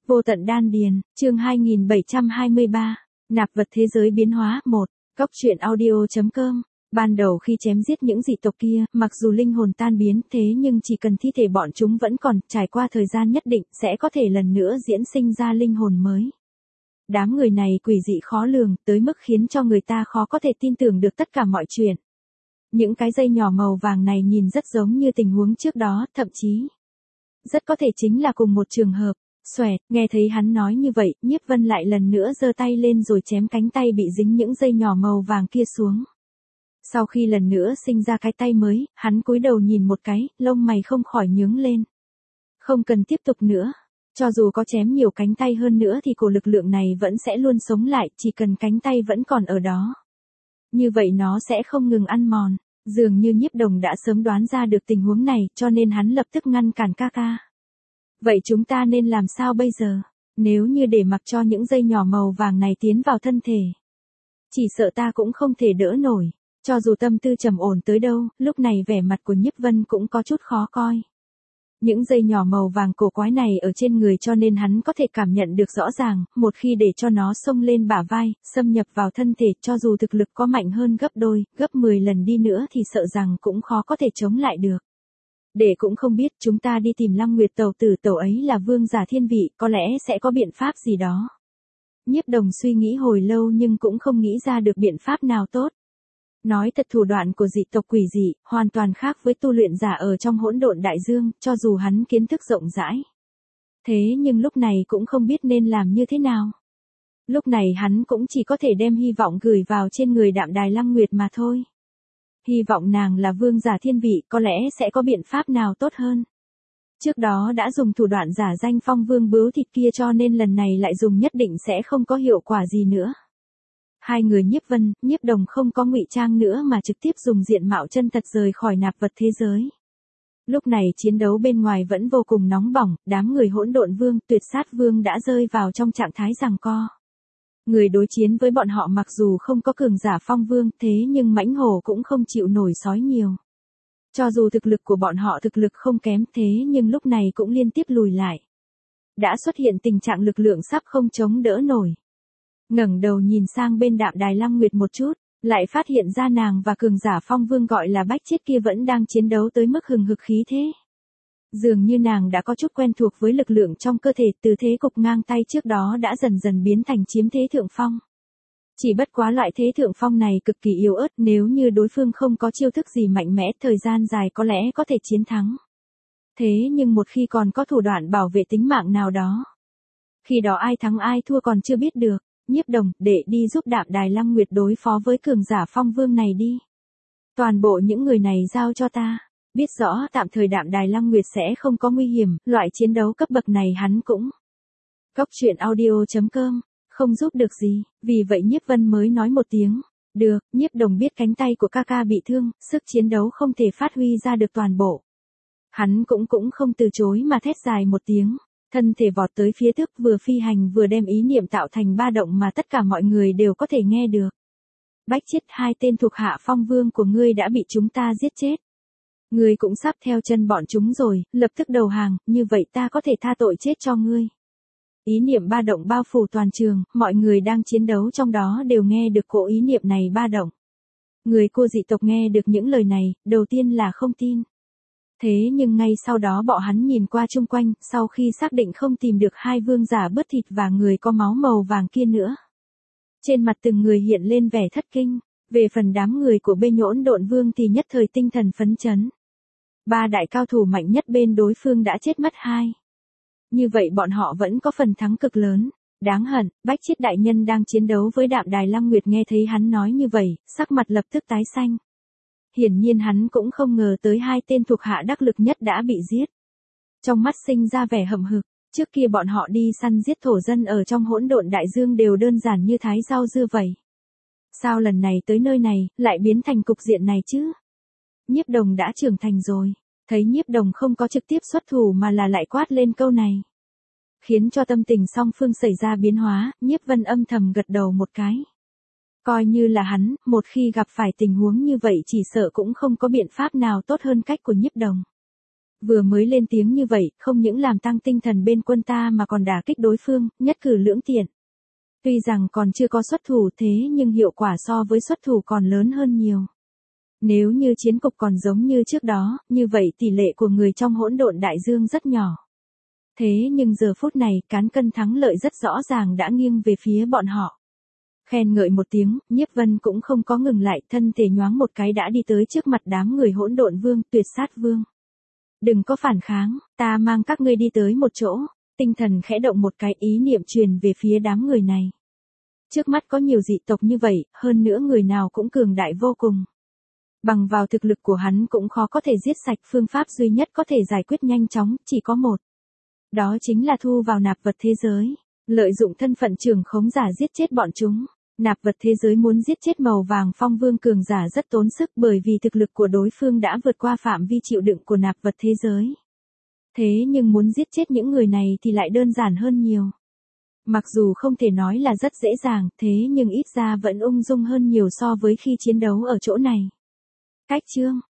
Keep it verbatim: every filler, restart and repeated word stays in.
Vô tận đan điền, chương hai nghìn bảy trăm hai mươi ba, nạp vật thế giới biến hóa, một, Cốc truyện audio.com. Ban đầu khi chém giết những dị tộc kia, mặc dù linh hồn tan biến thế nhưng chỉ cần thi thể bọn chúng vẫn còn, trải qua thời gian nhất định, sẽ có thể lần nữa diễn sinh ra linh hồn mới. Đám người này quỷ dị khó lường, tới mức khiến cho người ta khó có thể tin tưởng được tất cả mọi chuyện. Những cái dây nhỏ màu vàng này nhìn rất giống như tình huống trước đó, thậm chí rất có thể chính là cùng một trường hợp. Xoẹt, nghe thấy hắn nói như vậy, Nhiếp Vân lại lần nữa giơ tay lên rồi chém cánh tay bị dính những dây nhỏ màu vàng kia xuống. Sau khi lần nữa sinh ra cái tay mới, hắn cúi đầu nhìn một cái, lông mày không khỏi nhướng lên. Không cần tiếp tục nữa. Cho dù có chém nhiều cánh tay hơn nữa thì cổ lực lượng này vẫn sẽ luôn sống lại, chỉ cần cánh tay vẫn còn ở đó. Như vậy nó sẽ không ngừng ăn mòn. Dường như Nhiếp Đồng đã sớm đoán ra được tình huống này, cho nên hắn lập tức ngăn cản ca ca. Vậy chúng ta nên làm sao bây giờ? Nếu như để mặc cho những dây nhỏ màu vàng này tiến vào thân thể, chỉ sợ ta cũng không thể đỡ nổi. Cho dù tâm tư trầm ổn tới đâu, lúc này vẻ mặt của Nhiếp Vân cũng có chút khó coi. Những dây nhỏ màu vàng cổ quái này ở trên người cho nên hắn có thể cảm nhận được rõ ràng, một khi để cho nó xông lên bả vai, xâm nhập vào thân thể, cho dù thực lực có mạnh hơn gấp đôi, gấp mười lần đi nữa thì sợ rằng cũng khó có thể chống lại được. Để cũng không biết, chúng ta đi tìm Lăng Nguyệt tẩu tử, tẩu ấy là vương giả thiên vị, có lẽ sẽ có biện pháp gì đó. Nhiếp Đồng suy nghĩ hồi lâu nhưng cũng không nghĩ ra được biện pháp nào tốt. Nói thật, thủ đoạn của dị tộc quỷ dị, hoàn toàn khác với tu luyện giả ở trong hỗn độn đại dương, cho dù hắn kiến thức rộng rãi. Thế nhưng lúc này cũng không biết nên làm như thế nào. Lúc này hắn cũng chỉ có thể đem hy vọng gửi vào trên người Đạm Đài Lăng Nguyệt mà thôi. Hy vọng nàng là vương giả thiên vị, có lẽ sẽ có biện pháp nào tốt hơn. Trước đó đã dùng thủ đoạn giả danh Phong Vương bướu thịt kia cho nên lần này lại dùng nhất định sẽ không có hiệu quả gì nữa. Hai người Nhiếp Vân, Nhiếp Đồng không có ngụy trang nữa mà trực tiếp dùng diện mạo chân thật rời khỏi nạp vật thế giới. Lúc này chiến đấu bên ngoài vẫn vô cùng nóng bỏng, đám người hỗn độn vương, tuyệt sát vương đã rơi vào trong trạng thái giằng co. Người đối chiến với bọn họ mặc dù không có cường giả Phong Vương, thế nhưng mãnh hổ cũng không chịu nổi sói nhiều. Cho dù thực lực của bọn họ thực lực không kém thế nhưng lúc này cũng liên tiếp lùi lại. Đã xuất hiện tình trạng lực lượng sắp không chống đỡ nổi. Ngẩng đầu nhìn sang bên Đạm Đài Lăng Nguyệt một chút, lại phát hiện ra nàng và cường giả Phong Vương gọi là Bách Chiết kia vẫn đang chiến đấu tới mức hừng hực khí thế. Dường như nàng đã có chút quen thuộc với lực lượng trong cơ thể, từ thế cục ngang tay trước đó đã dần dần biến thành chiếm thế thượng phong. Chỉ bất quá loại thế thượng phong này cực kỳ yếu ớt, nếu như đối phương không có chiêu thức gì mạnh mẽ, thời gian dài có lẽ có thể chiến thắng. Thế nhưng một khi còn có thủ đoạn bảo vệ tính mạng nào đó, khi đó ai thắng ai thua còn chưa biết được. Nhiếp Đồng, để đi giúp Đạm Đài Lăng Nguyệt đối phó với cường giả Phong Vương này đi. Toàn bộ những người này giao cho ta. Biết rõ tạm thời Đạm Đài Lăng Nguyệt sẽ không có nguy hiểm, loại chiến đấu cấp bậc này hắn cũng. Cốc truyện audio.com, không giúp được gì, vì vậy Nhiếp Vân mới nói một tiếng. Được, Nhiếp Đồng biết cánh tay của ca ca bị thương, sức chiến đấu không thể phát huy ra được toàn bộ. Hắn cũng cũng không từ chối mà thét dài một tiếng. Thân thể vọt tới phía trước, vừa phi hành vừa đem ý niệm tạo thành ba động mà tất cả mọi người đều có thể nghe được. Bách Chiết, hai tên thuộc hạ Phong Vương của ngươi đã bị chúng ta giết chết. Ngươi cũng sắp theo chân bọn chúng rồi, lập tức đầu hàng, như vậy ta có thể tha tội chết cho ngươi. Ý niệm ba động bao phủ toàn trường, mọi người đang chiến đấu trong đó đều nghe được cỗ ý niệm này ba động. Người cô dị tộc nghe được những lời này, đầu tiên là không tin. Thế nhưng ngay sau đó bọn hắn nhìn qua chung quanh, sau khi xác định không tìm được hai vương giả bớt thịt và người có máu màu vàng kia nữa. Trên mặt từng người hiện lên vẻ thất kinh, về phần đám người của bên Hỗn Độn Vương thì nhất thời tinh thần phấn chấn. Ba đại cao thủ mạnh nhất bên đối phương đã chết mất hai. Như vậy bọn họ vẫn có phần thắng cực lớn. Đáng hận, Bách Chiết đại nhân đang chiến đấu với Đạm Đài Lăng Nguyệt nghe thấy hắn nói như vậy, sắc mặt lập tức tái xanh. Hiển nhiên hắn cũng không ngờ tới hai tên thuộc hạ đắc lực nhất đã bị giết. Trong mắt sinh ra vẻ hậm hực, trước kia bọn họ đi săn giết thổ dân ở trong hỗn độn đại dương đều đơn giản như thái rau dưa vậy. Sao lần này tới nơi này, lại biến thành cục diện này chứ? Nhiếp Đồng đã trưởng thành rồi, thấy Nhiếp Đồng không có trực tiếp xuất thủ mà là lại quát lên câu này. Khiến cho tâm tình song phương xảy ra biến hóa, Nhiếp Vân âm thầm gật đầu một cái. Coi như là hắn, một khi gặp phải tình huống như vậy chỉ sợ cũng không có biện pháp nào tốt hơn cách của Nhiếp Đồng. Vừa mới lên tiếng như vậy, không những làm tăng tinh thần bên quân ta mà còn đả kích đối phương, nhất cử lưỡng tiện. Tuy rằng còn chưa có xuất thủ thế nhưng hiệu quả so với xuất thủ còn lớn hơn nhiều. Nếu như chiến cục còn giống như trước đó, như vậy tỷ lệ của người trong hỗn độn đại dương rất nhỏ. Thế nhưng giờ phút này, cán cân thắng lợi rất rõ ràng đã nghiêng về phía bọn họ. Khen ngợi một tiếng, Nhiếp Vân cũng không có ngừng lại, thân thể nhoáng một cái đã đi tới trước mặt đám người hỗn độn vương, tuyệt sát vương. Đừng có phản kháng, ta mang các ngươi đi tới một chỗ, tinh thần khẽ động một cái, ý niệm truyền về phía đám người này. Trước mắt có nhiều dị tộc như vậy, hơn nữa người nào cũng cường đại vô cùng. Bằng vào thực lực của hắn cũng khó có thể giết sạch, phương pháp duy nhất có thể giải quyết nhanh chóng, chỉ có một. Đó chính là thu vào nạp vật thế giới, lợi dụng thân phận trưởng khống giả giết chết bọn chúng. Nạp vật thế giới muốn giết chết màu vàng phong vương cường giả rất tốn sức bởi vì thực lực của đối phương đã vượt qua phạm vi chịu đựng của nạp vật thế giới. Thế nhưng muốn giết chết những người này thì lại đơn giản hơn nhiều. Mặc dù không thể nói là rất dễ dàng, thế nhưng ít ra vẫn ung dung hơn nhiều so với khi chiến đấu ở chỗ này. Cách chương